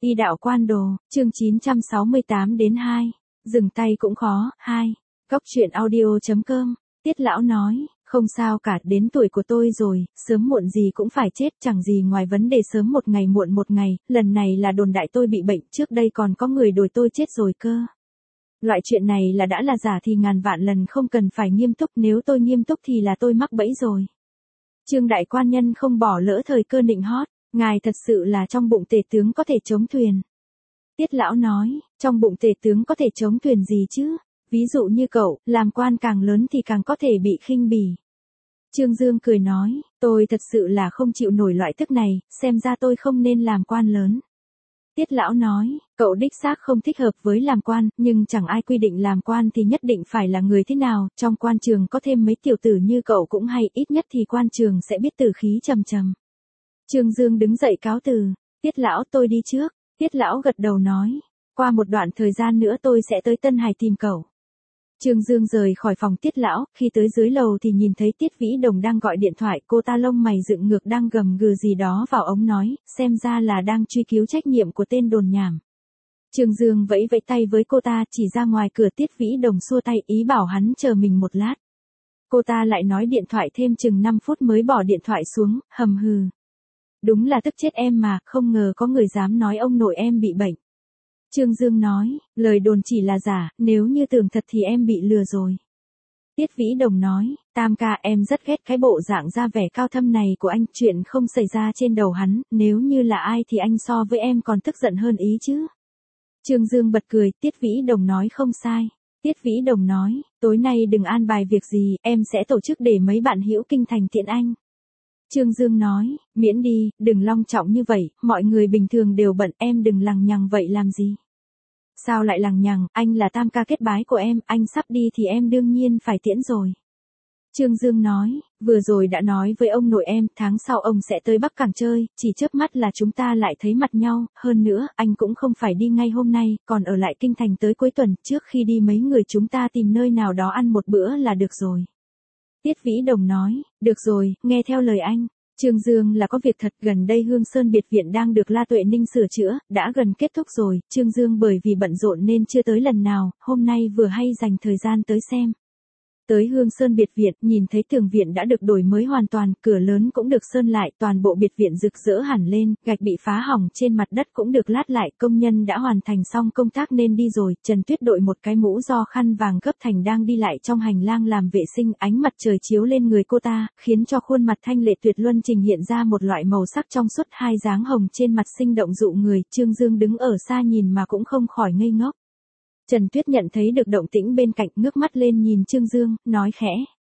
Y đạo quan đồ, chương 968 đến 2. Dừng tay cũng khó, 2. Góc truyện audio.com. Tiết lão nói, không sao cả, đến tuổi của tôi rồi, sớm muộn gì cũng phải chết, chẳng gì ngoài vấn đề sớm một ngày muộn một ngày, lần này là đồn đại tôi bị bệnh, trước đây còn có người đồn tôi chết rồi cơ. Loại chuyện này đã là giả thì ngàn vạn lần không cần phải nghiêm túc, nếu tôi nghiêm túc thì là tôi mắc bẫy rồi. Trương đại quan nhân không bỏ lỡ thời cơ nịnh hót, ngài thật sự là trong bụng tể tướng có thể chống thuyền. Tiết lão nói, trong bụng tể tướng có thể chống thuyền gì chứ? Ví dụ như cậu, làm quan càng lớn thì càng có thể bị khinh bỉ. Trương Dương cười nói, tôi thật sự là không chịu nổi loại thức này, xem ra tôi không nên làm quan lớn. Tiết lão nói, cậu đích xác không thích hợp với làm quan, nhưng chẳng ai quy định làm quan thì nhất định phải là người thế nào, trong quan trường có thêm mấy tiểu tử như cậu cũng hay, ít nhất thì quan trường sẽ biết tử khí trầm trầm. Trương Dương đứng dậy cáo từ, Tiết lão tôi đi trước. Tiết lão gật đầu nói, qua một đoạn thời gian nữa tôi sẽ tới Tân Hải tìm cậu. Trương Dương rời khỏi phòng Tiết lão, khi tới dưới lầu thì nhìn thấy Tiết Vĩ Đồng đang gọi điện thoại, cô ta lông mày dựng ngược đang gầm gừ gì đó vào ống nói, xem ra là đang truy cứu trách nhiệm của tên đồn nhảm. Trương Dương vẫy vẫy tay với cô ta, chỉ ra ngoài cửa. Tiết Vĩ Đồng xua tay ý bảo hắn chờ mình một lát. Cô ta lại nói điện thoại thêm chừng 5 phút mới bỏ điện thoại xuống, hầm hừ. Đúng là tức chết em mà, không ngờ có người dám nói ông nội em bị bệnh. Trương Dương nói, lời đồn chỉ là giả, nếu như tưởng thật thì em bị lừa rồi. Tiết Vĩ Đồng nói, Tam ca, em rất ghét cái bộ dạng ra vẻ cao thâm này của anh, chuyện không xảy ra trên đầu hắn, nếu như là ai thì anh so với em còn tức giận hơn ý chứ. Trương Dương bật cười, Tiết Vĩ Đồng nói không sai. Tiết Vĩ Đồng nói, tối nay đừng an bài việc gì, em sẽ tổ chức để mấy bạn hữu kinh thành tiện anh. Trương Dương nói, miễn đi, đừng long trọng như vậy, mọi người bình thường đều bận, em đừng lằng nhằng vậy làm gì. Sao lại lằng nhằng, anh là tam ca kết bái của em, anh sắp đi thì em đương nhiên phải tiễn rồi. Trương Dương nói, vừa rồi đã nói với ông nội em, tháng sau ông sẽ tới Bắc Cảng chơi, chỉ chớp mắt là chúng ta lại thấy mặt nhau, hơn nữa, anh cũng không phải đi ngay hôm nay, còn ở lại kinh thành tới cuối tuần, trước khi đi mấy người chúng ta tìm nơi nào đó ăn một bữa là được rồi. Tiết Vĩ Đồng nói, được rồi, nghe theo lời anh. Trương Dương là có việc thật, gần đây Hương Sơn biệt viện đang được La Tuệ Ninh sửa chữa, đã gần kết thúc rồi, Trương Dương bởi vì bận rộn nên chưa tới lần nào, hôm nay vừa hay dành thời gian tới xem. Tới Hương Sơn biệt viện, nhìn thấy tường viện đã được đổi mới hoàn toàn, cửa lớn cũng được sơn lại, toàn bộ biệt viện rực rỡ hẳn lên, gạch bị phá hỏng trên mặt đất cũng được lát lại, công nhân đã hoàn thành xong công tác nên đi rồi. Trần Tuyết đội một cái mũ do khăn vàng gấp thành đang đi lại trong hành lang làm vệ sinh, ánh mặt trời chiếu lên người cô ta, khiến cho khuôn mặt thanh lệ tuyệt luân trình hiện ra một loại màu sắc trong suốt, hai dáng hồng trên mặt sinh động dụ người. Trương Dương đứng ở xa nhìn mà cũng không khỏi ngây ngốc. Trần Tuyết nhận thấy được động tĩnh bên cạnh, ngước mắt lên nhìn Trương Dương, nói khẽ.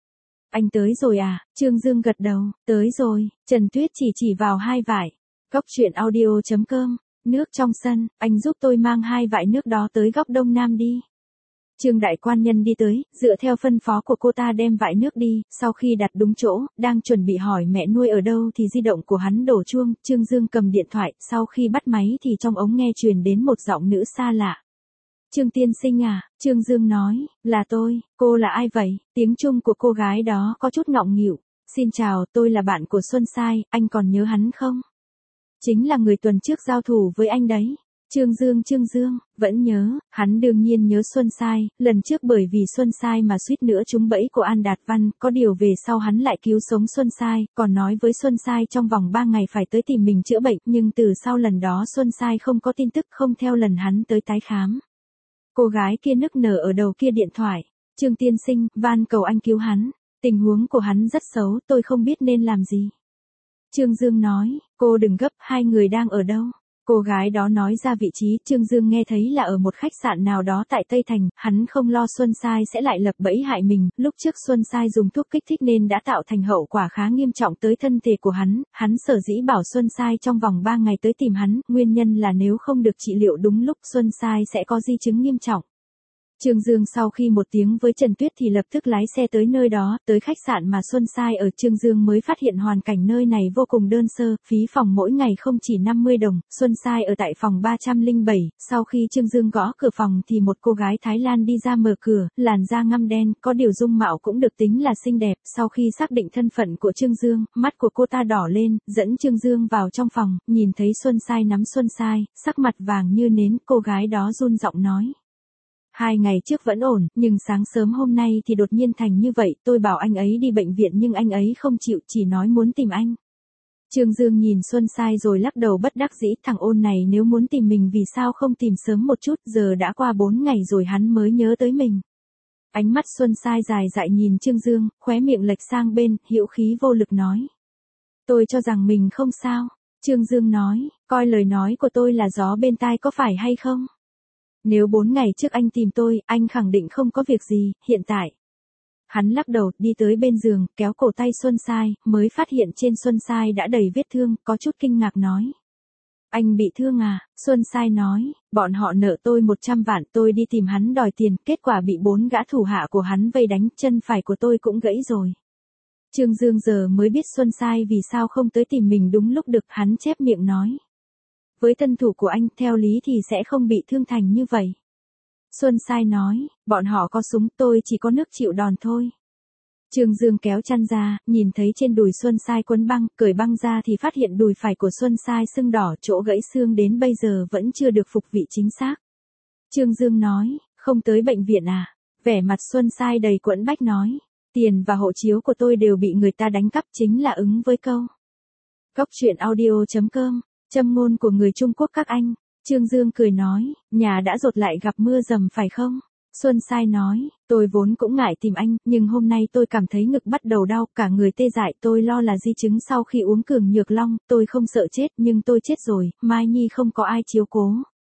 Anh tới rồi à? Trương Dương gật đầu, tới rồi. Trần Tuyết chỉ vào hai vải. Góc truyện audio.com, nước trong sân, anh giúp tôi mang hai vải nước đó tới góc đông nam đi. Trương đại quan nhân đi tới, dựa theo phân phó của cô ta đem vải nước đi, sau khi đặt đúng chỗ, đang chuẩn bị hỏi mẹ nuôi ở đâu thì di động của hắn đổ chuông, Trương Dương cầm điện thoại, sau khi bắt máy thì trong ống nghe truyền đến một giọng nữ xa lạ. Trương tiên sinh à, Trương Dương nói, là tôi, cô là ai vậy? Tiếng Trung của cô gái đó có chút ngọng nghịu. Xin chào, tôi là bạn của Xuân Sai, anh còn nhớ hắn không? Chính là người tuần trước giao thủ với anh đấy. Trương Dương, vẫn nhớ, hắn đương nhiên nhớ Xuân Sai, lần trước bởi vì Xuân Sai mà suýt nữa trúng bẫy của An Đạt Văn, có điều về sau hắn lại cứu sống Xuân Sai, còn nói với Xuân Sai trong vòng 3 ngày phải tới tìm mình chữa bệnh, nhưng từ sau lần đó Xuân Sai không có tin tức, không theo lần hắn tới tái khám. Cô gái kia nức nở ở đầu kia điện thoại. Trương tiên sinh, van cầu anh cứu hắn. Tình huống của hắn rất xấu, tôi không biết nên làm gì. Trương Dương nói, cô đừng gấp, hai người đang ở đâu? Cô gái đó nói ra vị trí, Trương Dương nghe thấy là ở một khách sạn nào đó tại Tây Thành, hắn không lo Xuân Sai sẽ lại lập bẫy hại mình, lúc trước Xuân Sai dùng thuốc kích thích nên đã tạo thành hậu quả khá nghiêm trọng tới thân thể của hắn sở dĩ bảo Xuân Sai trong vòng 3 ngày tới tìm hắn, nguyên nhân là nếu không được trị liệu đúng lúc Xuân Sai sẽ có di chứng nghiêm trọng. Trương Dương sau khi một tiếng với Trần Tuyết thì lập tức lái xe tới nơi đó, tới khách sạn mà Xuân Sai ở. Trương Dương mới phát hiện hoàn cảnh nơi này vô cùng đơn sơ, phí phòng mỗi ngày không chỉ 50 đồng, Xuân Sai ở tại phòng 307, sau khi Trương Dương gõ cửa phòng thì một cô gái Thái Lan đi ra mở cửa, làn da ngăm đen, có điều dung mạo cũng được tính là xinh đẹp, sau khi xác định thân phận của Trương Dương, mắt của cô ta đỏ lên, dẫn Trương Dương vào trong phòng, nhìn thấy Xuân Sai nắm Xuân Sai, sắc mặt vàng như nến, cô gái đó run giọng nói. 2 ngày trước vẫn ổn, nhưng sáng sớm hôm nay thì đột nhiên thành như vậy, tôi bảo anh ấy đi bệnh viện nhưng anh ấy không chịu, chỉ nói muốn tìm anh. Trương Dương nhìn Xuân Sai rồi lắc đầu bất đắc dĩ, thằng ôn này nếu muốn tìm mình vì sao không tìm sớm một chút, giờ đã qua 4 ngày rồi hắn mới nhớ tới mình. Ánh mắt Xuân Sai dài dại nhìn Trương Dương, khóe miệng lệch sang bên, hữu khí vô lực nói. Tôi cho rằng mình không sao. Trương Dương nói, coi lời nói của tôi là gió bên tai có phải hay không? Nếu 4 ngày trước anh tìm tôi, anh khẳng định không có việc gì, hiện tại. Hắn lắc đầu, đi tới bên giường, kéo cổ tay Xuân Sai, mới phát hiện trên Xuân Sai đã đầy vết thương, có chút kinh ngạc nói. Anh bị thương à? Xuân Sai nói, bọn họ nợ tôi 100 vạn, tôi đi tìm hắn đòi tiền, kết quả bị 4 gã thủ hạ của hắn vây đánh, chân phải của tôi cũng gãy rồi. Trương Dương giờ mới biết Xuân Sai vì sao không tới tìm mình đúng lúc được, hắn chép miệng nói. Với thân thủ của anh, theo lý thì sẽ không bị thương thành như vậy. Xuân Sai nói, bọn họ có súng, tôi chỉ có nước chịu đòn thôi. Trương Dương kéo chăn ra, nhìn thấy trên đùi Xuân Sai quấn băng, cởi băng ra thì phát hiện đùi phải của Xuân Sai sưng đỏ, chỗ gãy xương đến bây giờ vẫn chưa được phục vị chính xác. Trương Dương nói, không tới bệnh viện à? Vẻ mặt Xuân Sai đầy quẫn bách nói, tiền và hộ chiếu của tôi đều bị người ta đánh cắp, chính là ứng với câu. Góc truyện audio.com, châm ngôn của người Trung Quốc các anh. Trương Dương cười nói, nhà đã dột lại gặp mưa dầm phải không? Xuân Sai nói, tôi vốn cũng ngại tìm anh, nhưng hôm nay tôi cảm thấy ngực bắt đầu đau, cả người tê dại, tôi lo là di chứng sau khi uống cường nhược long, tôi không sợ chết, nhưng tôi chết rồi, Mai Nhi không có ai chiếu cố.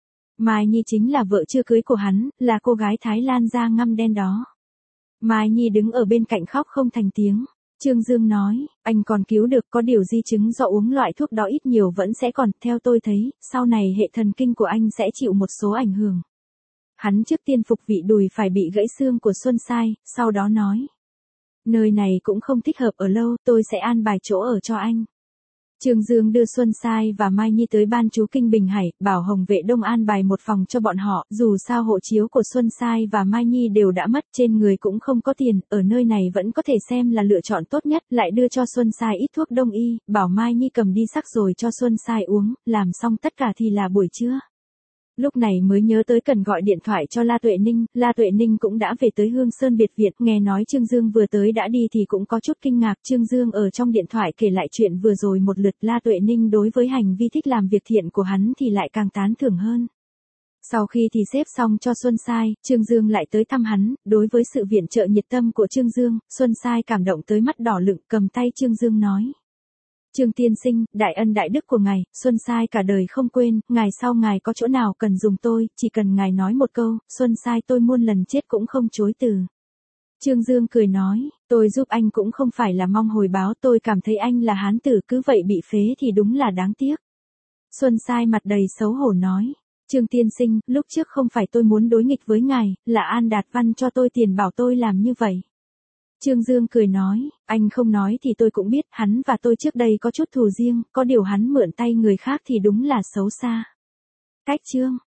Mai Nhi chính là vợ chưa cưới của hắn, là cô gái Thái Lan da ngăm đen đó. Mai Nhi đứng ở bên cạnh khóc không thành tiếng. Trương Dương nói, anh còn cứu được, có điều di chứng do uống loại thuốc đó ít nhiều vẫn sẽ còn, theo tôi thấy, sau này hệ thần kinh của anh sẽ chịu một số ảnh hưởng. Hắn trước tiên phục vị đùi phải bị gãy xương của Xuân Sai, sau đó nói. Nơi này cũng không thích hợp ở lâu, tôi sẽ an bài chỗ ở cho anh. Trương Dương đưa Xuân Sai và Mai Nhi tới ban trú Kinh Bình Hải, bảo Hồng Vệ Đông an bài một phòng cho bọn họ, dù sao hộ chiếu của Xuân Sai và Mai Nhi đều đã mất, trên người cũng không có tiền, ở nơi này vẫn có thể xem là lựa chọn tốt nhất, lại đưa cho Xuân Sai ít thuốc đông y, bảo Mai Nhi cầm đi sắc rồi cho Xuân Sai uống, làm xong tất cả thì là buổi trưa. Lúc này mới nhớ tới cần gọi điện thoại cho La Tuệ Ninh cũng đã về tới Hương Sơn biệt viện, nghe nói Trương Dương vừa tới đã đi thì cũng có chút kinh ngạc, Trương Dương ở trong điện thoại kể lại chuyện vừa rồi một lượt, La Tuệ Ninh đối với hành vi thích làm việc thiện của hắn thì lại càng tán thưởng hơn. Sau khi thì xếp xong cho Xuân Sai, Trương Dương lại tới thăm hắn, đối với sự viện trợ nhiệt tâm của Trương Dương, Xuân Sai cảm động tới mắt đỏ lựng, cầm tay Trương Dương nói. Trương tiên sinh, đại ân đại đức của ngài, Xuân Sai cả đời không quên, ngày sau ngài có chỗ nào cần dùng tôi, chỉ cần ngài nói một câu, Xuân Sai tôi muôn lần chết cũng không chối từ. Trương Dương cười nói, tôi giúp anh cũng không phải là mong hồi báo, tôi cảm thấy anh là hán tử, cứ vậy bị phế thì đúng là đáng tiếc. Xuân Sai mặt đầy xấu hổ nói, Trương tiên sinh, lúc trước không phải tôi muốn đối nghịch với ngài, là An Đạt Văn cho tôi tiền bảo tôi làm như vậy. Trương Dương cười nói, anh không nói thì tôi cũng biết, hắn và tôi trước đây có chút thù riêng, có điều hắn mượn tay người khác thì đúng là xấu xa. Cách chương